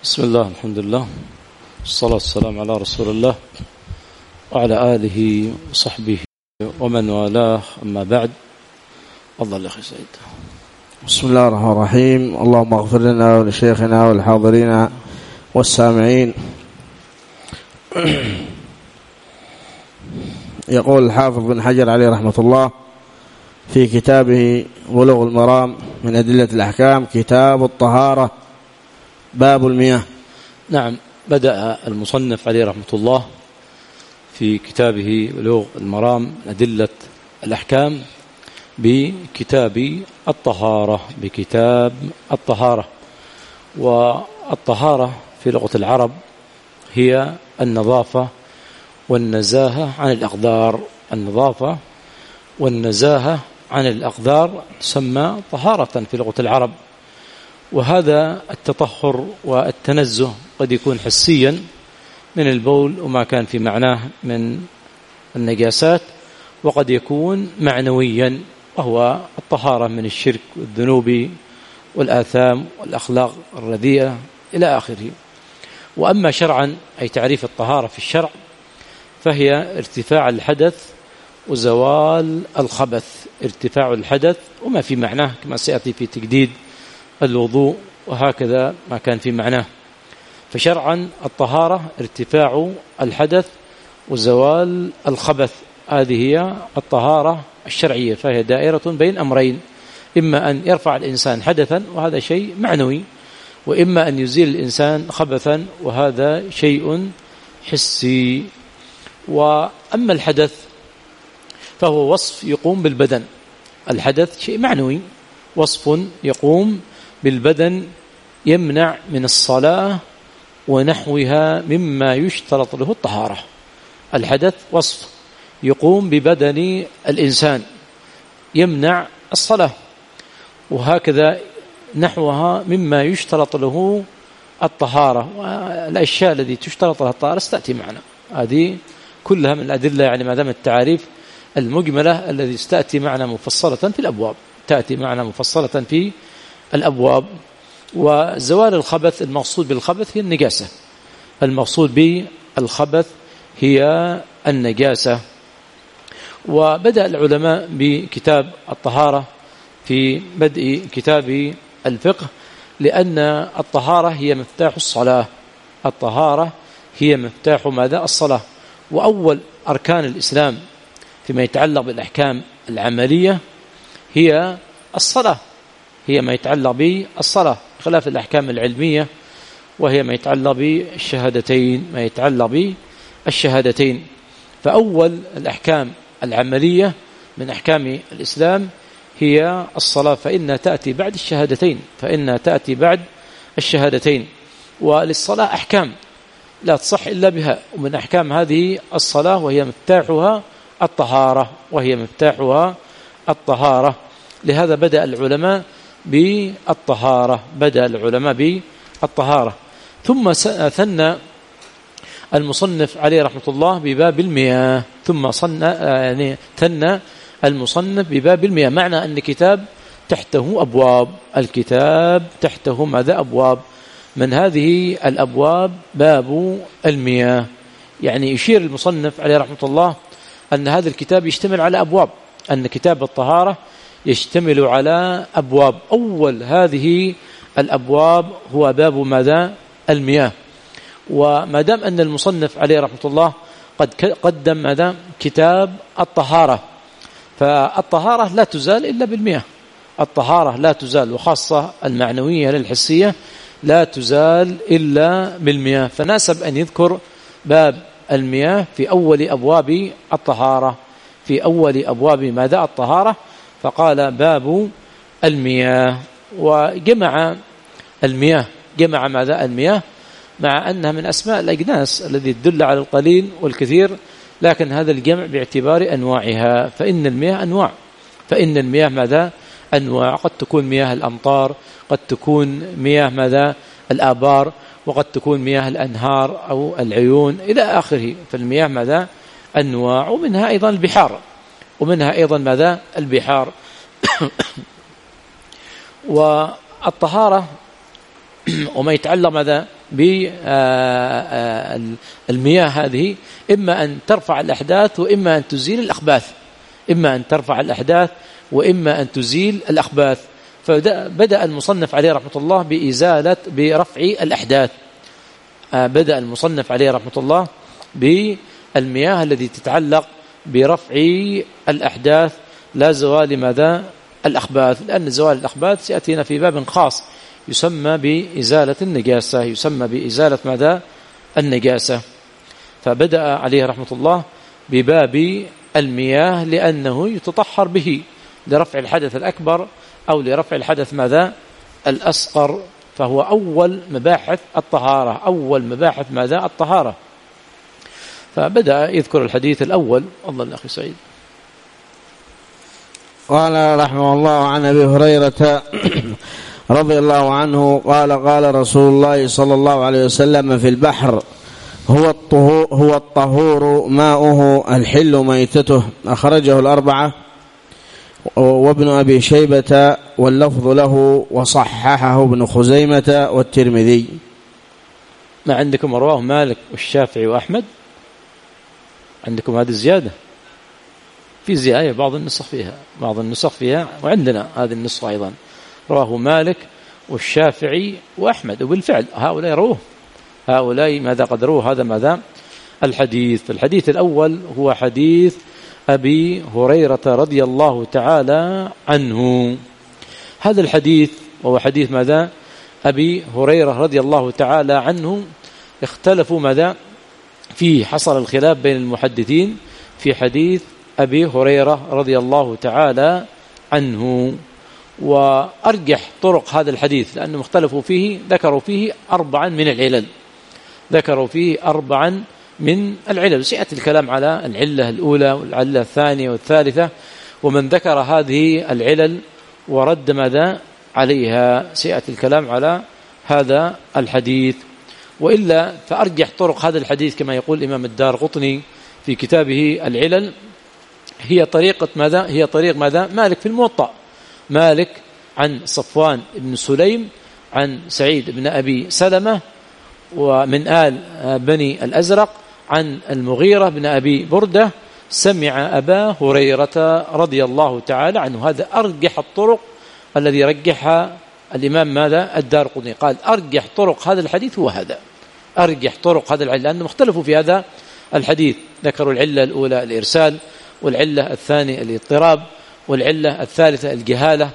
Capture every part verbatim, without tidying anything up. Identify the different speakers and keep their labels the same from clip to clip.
Speaker 1: بسم الله الحمد لله والصلاة والسلام على رسول الله وعلى آله وصحبه ومن والاه، أما بعد. الله أخي سعيد.
Speaker 2: بسم الله الرحمن الرحيم. اللهم اغفر لنا ولشيخنا والحاضرين والسامعين. يقول الحافظ بن حجر عليه رحمة الله في كتابه بلوغ المرام من أدلة الأحكام كتاب الطهارة باب المياه.
Speaker 1: نعم، بدأ المصنف عليه رحمة الله في كتابه بلوغ المرام من أدلة الأحكام بكتاب الطهارة بكتاب الطهارة والطهارة في لغة العرب هي النظافة والنزاهة عن الأقدار. النظافة والنزاهة عن الأقدار تسمى طهارة في لغة العرب. وهذا التطهر والتنزه قد يكون حسيا من البول وما كان في معناه من النجاسات، وقد يكون معنويا وهو الطهارة من الشرك والذنوب والآثام والأخلاق الرديئة إلى آخره. وأما شرعا أي تعريف الطهارة في الشرع فهي ارتفاع الحدث وزوال الخبث. ارتفاع الحدث وما في معناه كما سيأتي في تجديد الوضوء، وهكذا ما كان في معناه. فشرعا الطهارة ارتفاع الحدث وزوال الخبث، هذه هي الطهارة الشرعية، فهي دائرة بين أمرين: إما أن يرفع الإنسان حدثا وهذا شيء معنوي، وإما أن يزيل الإنسان خبثا وهذا شيء حسي. وأما الحدث فهو وصف يقوم بالبدن. الحدث شيء معنوي، وصف يقوم بالبدن يمنع من الصلاة ونحوها مما يشترط له الطهارة. الحدث وصف يقوم ببدن الإنسان يمنع الصلاة، وهكذا نحوها مما يشترط له الطهارة. والأشياء التي تشترط لها الطهارة ستأتي معنا، هذه كلها من الأدلة، يعني ما دام التعاريف المجملة الذي ستأتي معنا مفصلة في الأبواب، تأتي معنا مفصلة في الأبواب. وزوال الخبث، المقصود بالخبث هي النجاسة، المقصود بالخبث هي النجاسة. وبدأ العلماء بكتاب الطهارة في بدء كتاب الفقه، لأن الطهارة هي مفتاح الصلاة. الطهارة هي مفتاح ماذا؟ الصلاة. وأول أركان الإسلام فيما يتعلق بالأحكام العملية هي الصلاة، هي ما يتعلق بالصلاة، خلاف الأحكام العلمية وهي ما يتعلق بالشهادتين ما يتعلق بالشهادتين. فأول الأحكام العملية من أحكام الإسلام هي الصلاة، فإنها تأتي بعد الشهادتين فإنها تأتي بعد الشهادتين. وللصلاة أحكام لا تصح إلا بها، ومن أحكام هذه الصلاة وهي مفتاحها الطهارة وهي مفتاحها الطهارة. لهذا بدأ العلماء بالطهارة بدأ العلماء بالطهارة ثم ثنى المصنف عليه رحمة الله بباب المياه، ثم صنى يعني ثنى المصنف بباب المياه، معنى أن كتاب تحته أبواب، الكتاب تحته ماذا؟ أبواب. من هذه الأبواب باب المياه، يعني يشير المصنف عليه رحمة الله أن هذا الكتاب يشتمل على أبواب، أن كتاب الطهارة يشتمل على أبواب. أول هذه الأبواب هو باب ماذا؟ المياه. وما دام أن المصنف عليه رحمة الله قد قدم ماذا؟ كتاب الطهارة، فالطهارة لا تزال إلا بالمياه. الطهارة لا تزال، وخاصة المعنوية للحسية لا تزال إلا بالمياه، فناسب أن يذكر باب المياه في أول أبواب الطهارة في أول أبواب ماذا؟ الطهارة، فقال باب المياه. وجمع المياه جمع ماذا؟ المياه، مع أنها من أسماء الأجناس الذي تدل على القليل والكثير، لكن هذا الجمع باعتبار أنواعها، فإن المياه أنواع فإن المياه ماذا؟ أنواع. قد تكون مياه الأمطار، قد تكون مياه ماذا؟ الآبار، وقد تكون مياه الأنهار أو العيون إلى آخره. فالمياه ماذا؟ أنواع، ومنها أيضا البحار ومنها أيضا ماذا؟ البحار. والطهارة وما يتعلق ماذا بالمياه هذه، إما أن ترفع الأحداث وإما أن تزيل الأخباث، إما أن ترفع الأحداث وإما أن تزيل الأخباث. فبدأ المصنف عليه رحمة الله بإزالة برفع الأحداث، بدأ المصنف عليه رحمة الله بالمياه التي تتعلق برفع الأحداث لا زوال ماذا الأخباث، لأن زوال الأخباث سيأتينا في باب خاص يسمى بإزالة النجاسة، يسمى بإزالة ماذا النجاسة. فبدأ عليه رحمة الله بباب المياه لأنه يتطهر به لرفع الحدث الأكبر أو لرفع الحدث ماذا الأصغر، فهو أول مباحث الطهارة، أول مباحث ماذا الطهارة. فبدأ يذكر الحديث الأول. الله أخي سعيد.
Speaker 2: قال رحمه الله عن أبي هريرة رضي الله عنه قال قال رسول الله صلى الله عليه وسلم في البحر هو الطهور, هو الطهور ماؤه الحل ميتته، أخرجه الأربعة وابن أبي شيبة واللفظ له وصححه ابن خزيمة والترمذي.
Speaker 1: ما عندكم رواه مالك والشافعي وأحمد؟ عندكم هذه الزيادة؟ في زيادة بعض النسخ فيها، بعض النسخ فيها، وعندنا هذه النسخة أيضا رواه مالك والشافعي وأحمد، وبالفعل هؤلاء روه، هؤلاء ماذا قد روه هذا ماذا الحديث. الحديث الأول هو حديث أبي هريرة رضي الله تعالى عنه. هذا الحديث وهو حديث ماذا أبي هريرة رضي الله تعالى عنه، اختلفوا ماذا فيه، حصل الخلاف بين المحدثين في حديث أبي هريرة رضي الله تعالى عنه. وأرجح طرق هذا الحديث لأنهم اختلفوا فيه، ذكروا فيه أربعا من العلل، ذكروا فيه أربعا من العلل. سيأتي الكلام على العلة الأولى والعلة الثانية والثالثة، ومن ذكر هذه العلل ورد ماذا عليها، سيأتي الكلام على هذا الحديث. وإلا فأرجح طرق هذا الحديث كما يقول الإمام الدارقطني في كتابه العلل هي طريقة ماذا هي طريق ماذا مالك في الموطأ، مالك عن صفوان بن سليم عن سعيد بن أبي سلمة ومن آل بني الأزرق عن المغيرة بن أبي بردة سمع أبا هريرة رضي الله تعالى عنه. هذا أرجح الطرق الذي رجحها الإمام ماذا الدارقطني، قال أرجح طرق هذا الحديث هو هذا، أرجح طرق هذا العلة، لأنهم اختلفوا في هذا الحديث، ذكروا العلة الأولى الإرسال، والعلة الثانية الاضطراب، والعلة الثالثة الجهالة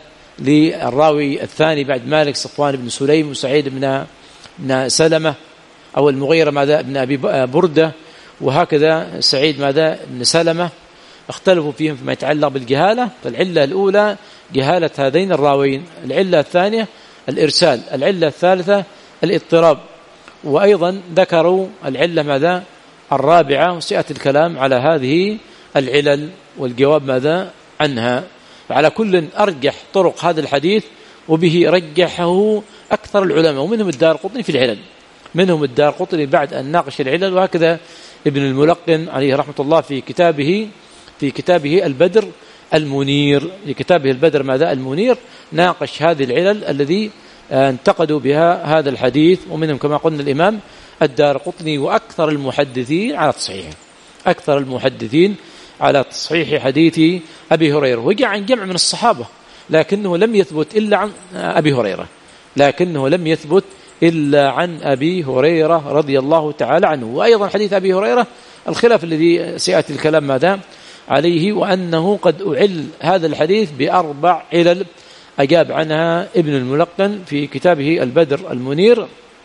Speaker 1: للراوي الثاني بعد مالك صفوان بن سليم وسعيد بن بن سلمة أو المغيرة ماذا ابن أبي بردة، وهكذا سعيد ماذا ابن سلمة، اختلفوا فيهم فيما يتعلق بالجهالة. فالعلة الأولى جهالة هذين الراوين، العلة الثانية الإرسال، العلة الثالثة الاضطراب، وأيضا ذكروا العلة ماذا الرابعة، وسيأتي الكلام على هذه العلل والجواب ماذا عنها. فعلى كل أرجح طرق هذا الحديث، وبه رجحه أكثر العلماء، ومنهم الدارقطني في العلل، منهم الدارقطني بعد أن ناقش العلل، وهكذا ابن الملقن عليه رحمة الله في كتابه في كتابه البدر المنير، في كتابه البدر ماذا المنير ناقش هذه العلل الذي انتقدوا بها هذا الحديث، ومنهم كما قلنا الإمام الدارقطني، وأكثر المحدثين على تصحيحه، أكثر المحدثين على تصحيح حديث أبي هريرة. وجاء عن جمع من الصحابة لكنه لم يثبت إلا عن أبي هريرة، لكنه لم يثبت إلا عن أبي هريرة رضي الله تعالى عنه. وأيضا حديث أبي هريرة الخلاف الذي سيأتي الكلام ماذا عليه، وأنه قد أعل هذا الحديث بأربع علل أجاب عنها ابن الملقن في كتابه البدر المنير.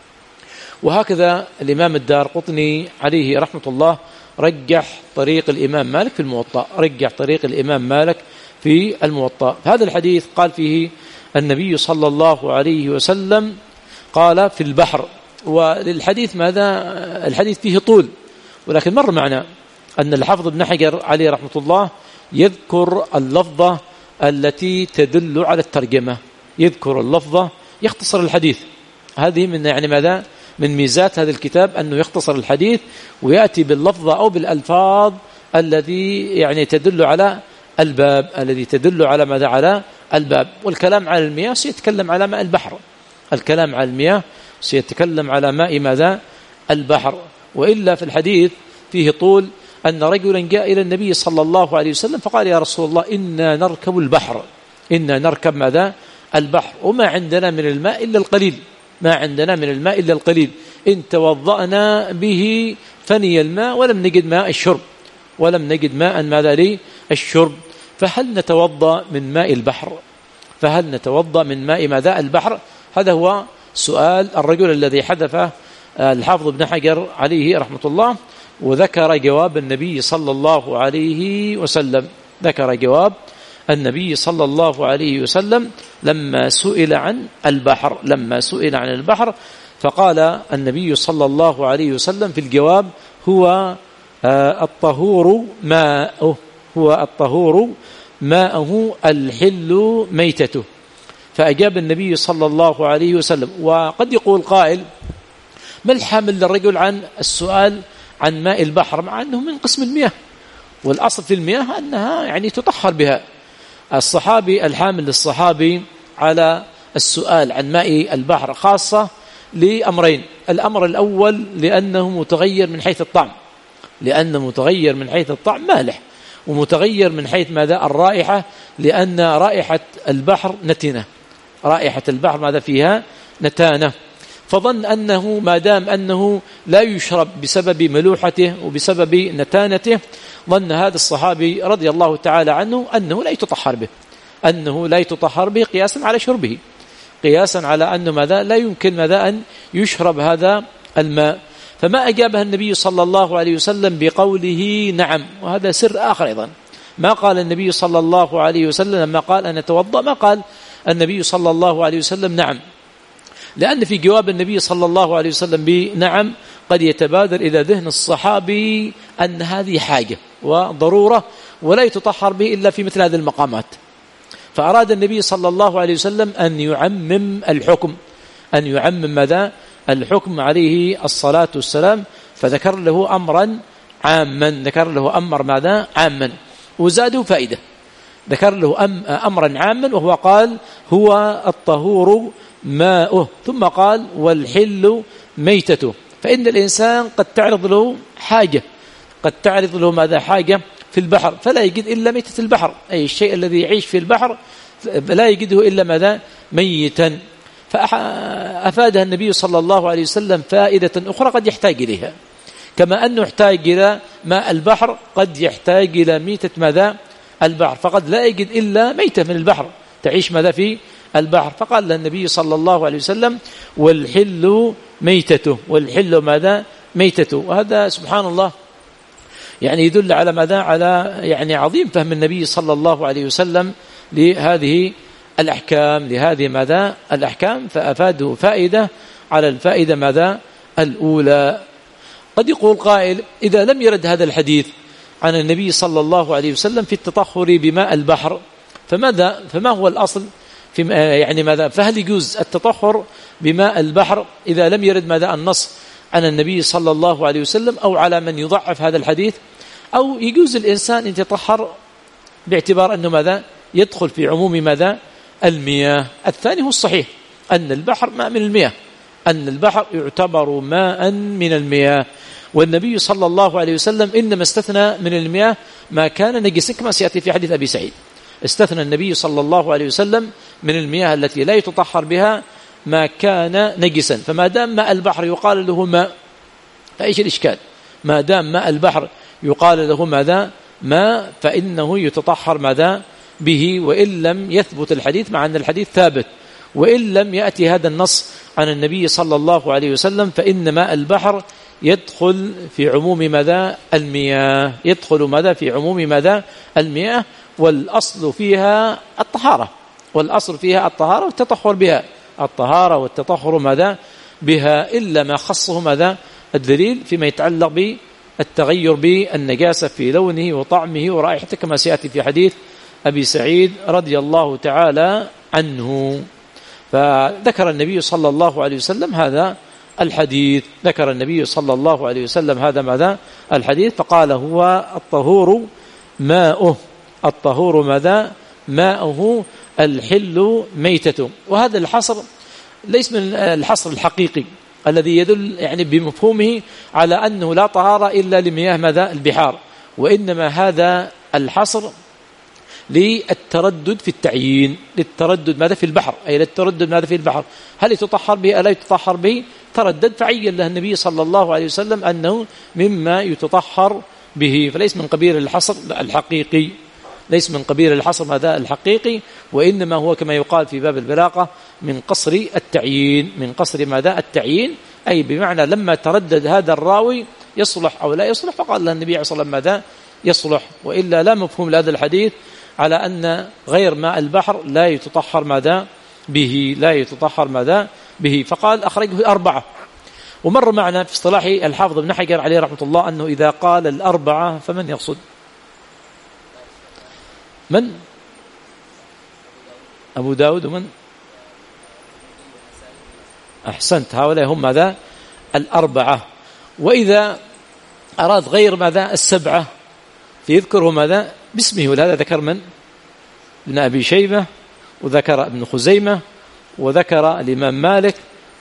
Speaker 1: وهكذا الإمام الدارقطني عليه رحمة الله رجح طريق الإمام مالك في الموطأ، رجح طريق الإمام مالك في الموطأ. هذا الحديث قال فيه النبي صلى الله عليه وسلم قال في البحر. وللحديث ماذا الحديث فيه طول، ولكن مر معنا أن الحافظ ابن حجر عليه رحمة الله يذكر اللفظة التي تدل على الترجمة، يذكر اللفظة يختصر الحديث. هذه من يعني ماذا من ميزات هذا الكتاب أنه يختصر الحديث ويأتي باللفظة أو بالألفاظ الذي يعني تدل على الباب، الذي تدل على ماذا على الباب. والكلام على المياه سيتكلم على ماء البحر، الكلام على المياه، سيتكلم على ماء ماذا؟ البحر. وإلا في الحديث فيه طول أن رجلا جاء إلى النبي صلى الله عليه وسلم فقال يا رسول الله إنا نركب البحر، إنا نركب ماذا؟ البحر، وما عندنا من الماء إلا القليل، ما عندنا من الماء إلا القليل، إن توضأنا به فني الماء ولم نجد ماء الشرب، ولم نجد ماء ماذا لي الشرب، فهل نتوضأ من ماء البحر؟ فهل نتوضأ من ماء ماذا؟ البحر؟ هذا هو سؤال الرجل الذي حذفه الحافظ ابن حجر عليه رحمة الله، وذكر جواب النبي صلى الله عليه وسلم، ذكر جواب النبي صلى الله عليه وسلم لما سئل عن البحر، لما سئل عن البحر فقال النبي صلى الله عليه وسلم في الجواب هو الطهور ماءه، هو الطهور ماءه الحل ميتته. فأجاب النبي صلى الله عليه وسلم. وقد يقول قائل ما الحامل للرجل عن السؤال عن ماء البحر مع أنه من قسم المياه، والأصل في المياه أنها يعني تطهر بها. الصحابي الحامل للصحابي على السؤال عن ماء البحر خاصة لأمرين: الأمر الأول لأنه متغير من حيث الطعم، لأنه متغير من حيث الطعم مالح، ومتغير من حيث ماذا؟ الرائحة، لأن رائحة البحر نتنة، رائحة البحر ماذا فيها؟ نتانة، فظن أنه ما دام أنه لا يشرب بسبب ملوحته وبسبب نتانته، ظن هذا الصحابي رضي الله تعالى عنه أنه لا يتطهر به، أنه لا يتطهر به قياسا على شربه، قياسا على أنه ماذا؟ لا يمكن ماذا أن يشرب هذا الماء. فما أجابها النبي صلى الله عليه وسلم بقوله نعم، وهذا سر آخر أيضا. ما قال النبي صلى الله عليه وسلم لما قال أن أتوضأ، ما قال النبي صلى الله عليه وسلم نعم، لأن في جواب النبي صلى الله عليه وسلم بنعم قد يتبادر إلى ذهن الصحابي أن هذه حاجة وضرورة ولا يتطهر به إلا في مثل هذه المقامات. فأراد النبي صلى الله عليه وسلم أن يعمم الحكم، أن يعمم ماذا؟ الحكم عليه الصلاة والسلام، فذكر له أمرا عاما، ذكر له أمر ماذا؟ عاما، وزاده فائدة، ذكر له أم أمرا عاما وهو قال هو الطهور ماؤه، ثم قال والحل ميتته. فإن الإنسان قد تعرض له حاجة، قد تعرض له ماذا؟ حاجة في البحر، فلا يجد إلا ميتة البحر، أي الشيء الذي يعيش في البحر لا يجده إلا ماذا؟ ميتا. فأفادها النبي صلى الله عليه وسلم فائدة أخرى قد يحتاج إليها، كما أنه يحتاج إلى ماء البحر قد يحتاج إلى ميتة ماذا؟ البحر، فقد لا يجد إلا ميتة من البحر تعيش ماذا؟ في البحر. فقال النبي صلى الله عليه وسلم والحل ميتته، والحل ماذا؟ ميتته. وهذا سبحان الله يعني يدل على ماذا؟ على يعني عظيم فهم النبي صلى الله عليه وسلم لهذه الأحكام، لهذه ماذا؟ الأحكام، فأفاده فائدة على الفائدة ماذا؟ الأولى. قد يقول قائل إذا لم يرد هذا الحديث عن النبي صلى الله عليه وسلم في التطهر بماء البحر فماذا؟ فما هو الأصل في يعني ماذا؟ فهل يجوز التطهر بماء البحر إذا لم يرد ماذا؟ النص عن النبي صلى الله عليه وسلم، أو على من يضعف هذا الحديث، أو يجوز الإنسان أن يتطهر باعتبار أنه ماذا؟ يدخل في عموم ماذا؟ المياه. الثاني هو الصحيح، أن البحر ماء من المياه، أن البحر يعتبر ماء من المياه، والنبي صلى الله عليه وسلم إنما استثنى من المياه ما كان نجسا، كما سيأتي في حديث أبي سعيد. استثنى النبي صلى الله عليه وسلم من المياه التي لا يتطهر بها ما كان نجسا. فما دام ماء البحر يقال له ماء، فإيش الإشكال؟ ما دام ماء البحر يقال له ماذا؟ ماء، فإنه يتطهر ماذا؟ به، وإن لم يثبت الحديث، مع أن الحديث ثابت، وإن لم يأتي هذا النص عن النبي صلى الله عليه وسلم، فإن ماء البحر يدخل في عموم ماذا؟ المياه، يدخل ماذا؟ في عموم ماذا؟ المياه. والأصل فيها الطهارة، والأصل فيها الطهارة والتطهر بها، الطهارة والتطهر ماذا؟ بها، إلا ما خصه ماذا؟ الدليل فيما يتعلق بالتغير بالنجاسة في لونه وطعمه ورائحته، كما سيأتي في حديث أبي سعيد رضي الله تعالى عنه. فذكر النبي صلى الله عليه وسلم هذا الحديث، ذكر النبي صلى الله عليه وسلم هذا ماذا؟ الحديث، فقال هو الطهور ماؤه، الطهور ماذا؟ ماؤه الحل ميتته. وهذا الحصر ليس من الحصر الحقيقي الذي يدل يعني بمفهومه على أنه لا طهارة إلا لمياه ماذا البحار، وإنما هذا الحصر للتردد في التعيين، للتردد ماذا في البحر، أي للتردد ماذا في البحر، هل يتطهر به ألا يتطهر به، تردد فعين له النبي صلى الله عليه وسلم أنه مما يتطهر به، فليس من قبيل الحصر الحقيقي، ليس من قبيل الحصر ماذا الحقيقي، وإنما هو كما يقال في باب البلاغة من قصر التعيين، من قصر ماذا التعيين، أي بمعنى لما تردد هذا الراوي يصلح أو لا يصلح فقال له النبي عليه الصلاة والسلام ماذا يصلح، وإلا لا مفهوم لهذا الحديث على أن غير ماء البحر لا يتطهر ماذا به، لا يتطهر ماذا به، فقال أخرجه الأربعة. ومر معنا في اصطلاح الحافظ ابن حجر عليه رحمة الله أنه إذا قال الأربعة فمن يقصد؟ من؟ أبو داود ومن؟ أحسنت، هؤلاء هم ماذا الأربعة. وإذا أراد غير ماذا السبعة فيذكره ماذا باسمه، ولهذا ذكر من؟ ابن أبي شيبة، وذكر ابن خزيمة، وذكر الإمام مالك،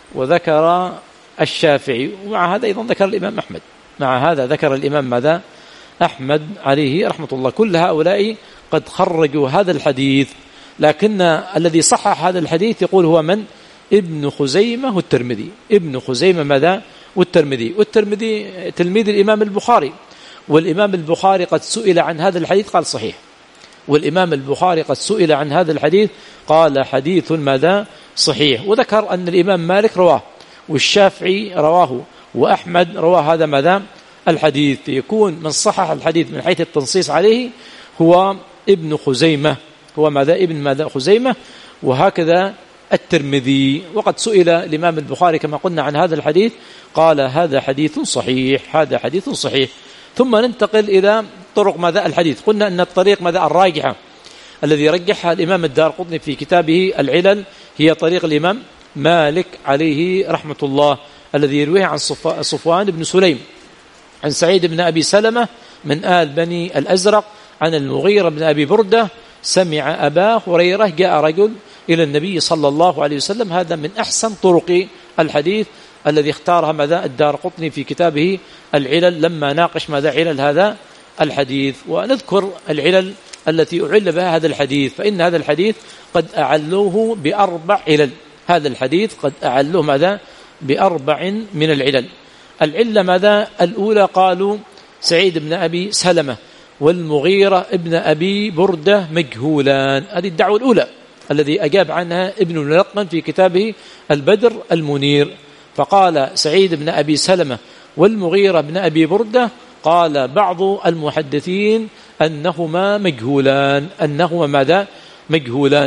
Speaker 1: وذكر الشافعي، ومع هذا أيضا ذكر الإمام أحمد، مع هذا ذكر الإمام ماذا أحمد عليه رحمة الله. كل هؤلاء قد خرجوا هذا الحديث، لكن الذي صحح هذا الحديث يقول هو من؟ ابن خزيمة والترمذي، ابن خزيمة ماذا والترمذي، والترمذي تلميذ الإمام البخاري، والإمام البخاري قد سئل عن هذا الحديث قال صحيح، والإمام البخاري قد سئل عن هذا الحديث قال حديث ماذا صحيح، وذكر أن الإمام مالك رواه، والشافعي رواه، وأحمد رواه هذا ماذا الحديث، يكون من صحح الحديث من حيث التنصيص عليه هو ابن خزيمة، هو ماذا ابن ماذا خزيمة، وهكذا الترمذي. وقد سئل الإمام البخاري كما قلنا عن هذا الحديث قال هذا حديث صحيح، هذا حديث صحيح. ثم ننتقل إلى طرق ماذا الحديث. قلنا أن الطريق ماذا الراجحة الذي رجحها الإمام الدارقطني في كتابه العلل هي طريق الإمام مالك عليه رحمة الله، الذي يرويه عن صفوان بن سليم عن سعيد بن أبي سلمة من آل بني الأزرق عن المغيرة بن أبي بردة سمع أبا هريرة جاء رجل إلى النبي صلى الله عليه وسلم. هذا من أحسن طرق الحديث الذي اختارها ماذا الدارقطني في كتابه العلل لما ناقش ماذا علل هذا الحديث. ونذكر العلل التي أعل بها هذا الحديث، فإن هذا الحديث قد أعلوه بأربع علل، هذا الحديث قد أعلوه ماذا بأربع من العلل. العلة ماذا الأولى قالوا سعيد بن أبي سلمة والمغيرة ابن أبي بردة مجهولان، هذه الدعوة الأولى الذي أجاب عنها ابن الملقن في كتابه البدر المنير. فقال سعيد بن أبي سلمة والمغيرة بن أبي بردة، قال بعض المحدثين أنهما مجهولان، أنهما ماذا مجهولان.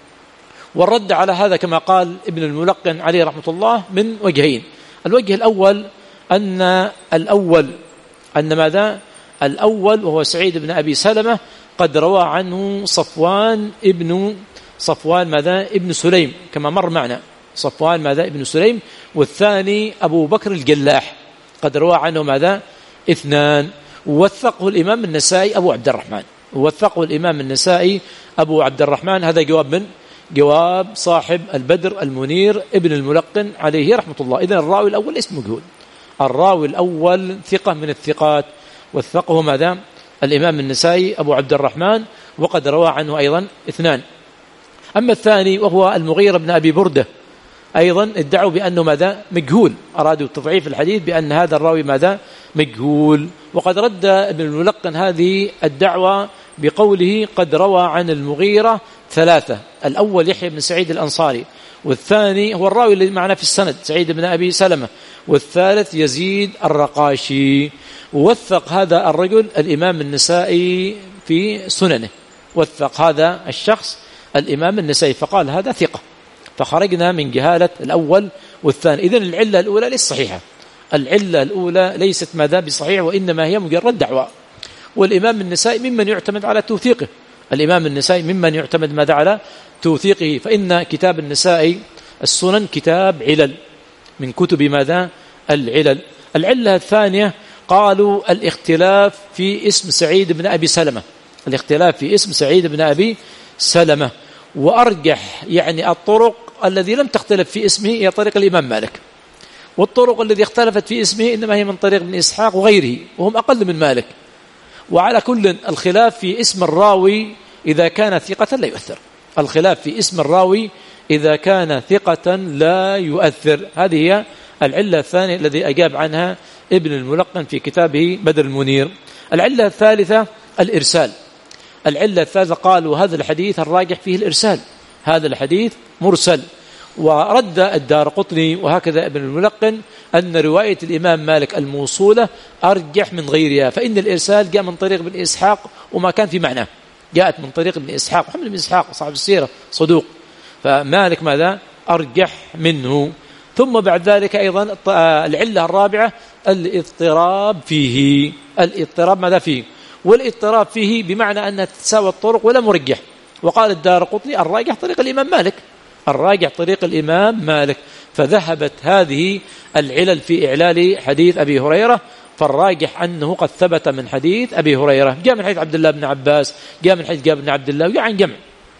Speaker 1: والرد على هذا كما قال ابن الملقن عليه رحمة الله من وجهين. الوجه الأول أن الأول أن ماذا الأول وهو سعيد بن أبي سلمة قد روى عنه صفوان ابن صفوان ماذا ابن سليم كما مر معنا، صفوان ماذا ابن سليم. والثاني أبو بكر الجلاح قد روى عنه ماذا اثنان، ووثقه الإمام النسائي أبو عبد الرحمن، ووثقه الإمام النسائي أبو عبد الرحمن. هذا جواب من جواب صاحب البدر المنير ابن الملقن عليه رحمة الله. إذن الراوي الأول اسمه مجهول، الراوي الأول ثقة من الثقات، وثقه ماذا الإمام النسائي أبو عبد الرحمن، وقد روى عنه أيضا اثنان. أما الثاني وهو المغيرة بن أبي بردة أيضا ادعوا بأنه ماذا مجهول، أرادوا تضعيف الحديث بأن هذا الراوي ماذا مجهول. وقد رد ابن الملقن هذه الدعوة بقوله قد روى عن المغيرة ثلاثة، الأول يحيى بن سعيد الأنصاري، والثاني هو الراوي الذي معنا في السند سعيد بن أبي سلمة، والثالث يزيد الرقاشي. ووثق هذا الرجل الإمام النسائي في سننه، وثق هذا الشخص الإمام النسائي فقال هذا ثقة، فخرجنا من جهالة الأول والثاني. إذن العلة الأولى ليست صحيحة، العلة الأولى ليست ماذا بصحيح، وإنما هي مجرد دعوة. والإمام النسائي ممن يعتمد على توثيقه، الإمام النسائي ممن يعتمد ماذا على توثيقه، فإن كتاب النسائي السنن كتاب علل من كتب ماذا العلل. العلة الثانية قالوا الاختلاف في اسم سعيد بن أبي سلمة، الاختلاف في اسم سعيد بن أبي سلمة. وأرجح يعني الطرق الطرق الذي لم تختلف في اسمه هي طريق الإمام مالك، والطرق التي اختلفت في اسمه إنما هي من طريق ابن إسحاق وغيره وهم أقل من مالك. وعلى كل الخلاف في اسم الراوي إذا كان ثقة لا يؤثر، الخلاف في اسم الراوي إذا كان ثقة لا يؤثر. هذه هي العلة الثانية الذي أجاب عنها ابن الملقن في كتابه بدر المنير. العلة الثالثة الإرسال. العلة الثالثة قالوا هذا الحديث الراجح فيه الإرسال، هذا الحديث مرسل. ورد الدارقطني وهكذا ابن الملقن أن رواية الإمام مالك الموصولة أرجح من غيرها، فإن الإرسال جاء من طريق ابن إسحاق وما كان في معنى، جاءت من طريق ابن إسحاق، محمد بن إسحاق صاحب السيرة صدوق، فمالك ماذا أرجح منه. ثم بعد ذلك أيضا العلة الرابعة الاضطراب فيه، الاضطراب ماذا فيه، والاضطراب فيه بمعنى أن تتساوى الطرق ولا مرجح. وقال الدارقطني الراجح طريق الإمام مالك، الراجح طريق الإمام مالك. فذهبت هذه العلل في إعلال حديث أبي هريرة، فالراجح أنه قد ثبت من حديث أبي هريرة، جاء من حديث عبد الله بن عباس، جاء من حديث جابر بن عبد الله، وجاء عن جمع،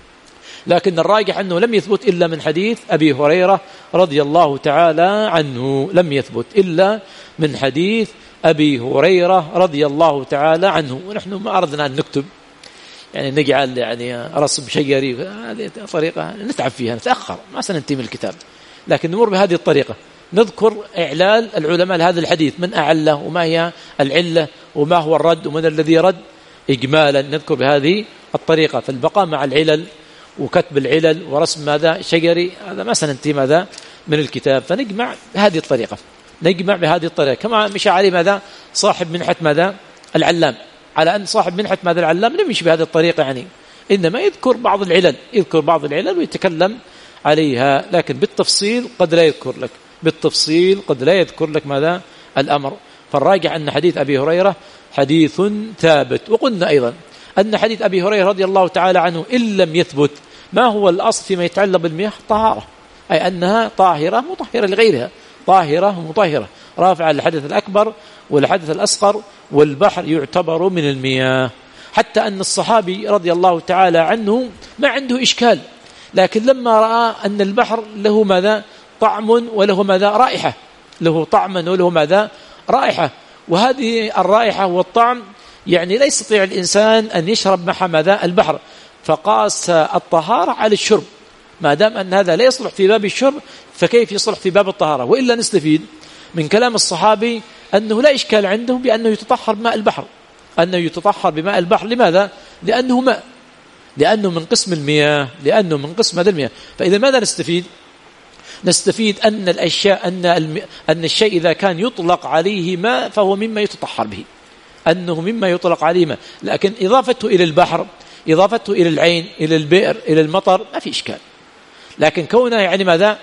Speaker 1: لكن الراجح أنه لم يثبت إلا من حديث أبي هريرة رضي الله تعالى عنه، لم يثبت إلا من حديث أبي هريرة رضي الله تعالى عنه. ونحن ما أردنا أن نكتب يعني نجعل يعني رسم شجري، هذه طريقة نتعب فيها، نتأخر ما سننتهي من الكتاب، لكن نمر بهذه الطريقة، نذكر إعلال العلماء لهذا الحديث، من أعله وما هي العلة وما هو الرد ومن الذي رد، إجمالا نذكر بهذه الطريقة. فالبقاء مع العلل وكتب العلل ورسم ماذا شجري هذا ما سننتهي ماذا من الكتاب، فنجمع بهذه الطريقة، نجمع بهذه الطريقة كما مشى عليه ماذا صاحب منحة ماذا العلام، على أن صاحب منحة ماذا العلام لم يمشي بهذه الطريقة، يعني إنما يذكر بعض العلل، يذكر بعض العلل ويتكلم عليها، لكن بالتفصيل قد لا يذكر لك، بالتفصيل قد لا يذكر لك ماذا الأمر. فالراجح أن حديث أبي هريرة حديث ثابت. وقلنا أيضا أن حديث أبي هريرة رضي الله تعالى عنه إن لم يثبت، ما هو الأصل فيما يتعلق بالمياه؟ طهارة، أي أنها طاهرة مطهرة لغيرها، طاهرة مطهرة رافعة للحدث الأكبر والحدث الأصغر، والبحر يعتبر من المياه. حتى أن الصحابي رضي الله تعالى عنه ما عنده إشكال، لكن لما رأى أن البحر له ماذا طعم وله ماذا رائحة، له طعما وله ماذا رائحة، وهذه الرائحة والطعم يعني لا يستطيع الإنسان أن يشرب مع ماذا البحر، فقاس الطهارة على الشرب، ما دام أن هذا لا يصلح في باب الشرب فكيف يصلح في باب الطهارة. وإلا نستفيد من كلام الصحابي أنه لا إشكال عندهم بأنه يتطهر بماء البحر، أنه يتطهر بماء البحر. لماذا؟ لأنه ماء، لأنه من قسم المياه، لأنه من قسم هذا المياه. فإذا ماذا نستفيد؟ نستفيد أن الأشياء أن الم... أن الشيء إذا كان يطلق عليه ماء فهو مما يتطهر به، أنه مما يطلق عليه ماء، لكن إضافته إلى البحر، إضافته إلى العين، إلى البئر، إلى المطر ما في إشكال. لكن كونه يعني ماذا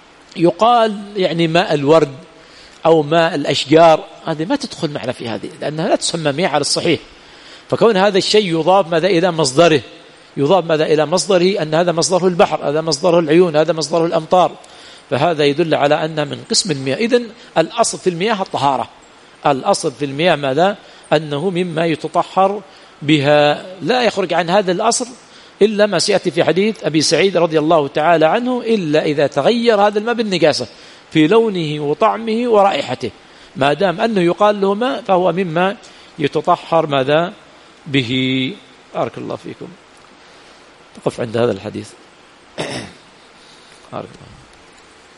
Speaker 1: يقال يعني ماء الورد أو ماء الأشجار، هذه ما تدخل معنا في هذه، لأنها لا تسمى مياه على الصحيح. فكون هذا الشيء يضاف ماذا إلى مصدره، يضاف ماذا إلى مصدره، أن هذا مصدره البحر، هذا مصدره العيون، هذا مصدره الأمطار، فهذا يدل على أن من قسم المياه. إذن الأصل في المياه الطهارة، الأصل في المياه ماذا أنه مما يتطهر بها، لا يخرج عن هذا الأصل إلا ما سيأتي في حديث أبي سعيد رضي الله تعالى عنه، إلا إذا تغير هذا الماء بالنجاسة في لونه وطعمه ورائحته، ما دام أنه يقال له ماء فهو مما يتطهر ماذا به. بارك الله فيكم. تقف عند هذا الحديث. بارك الله.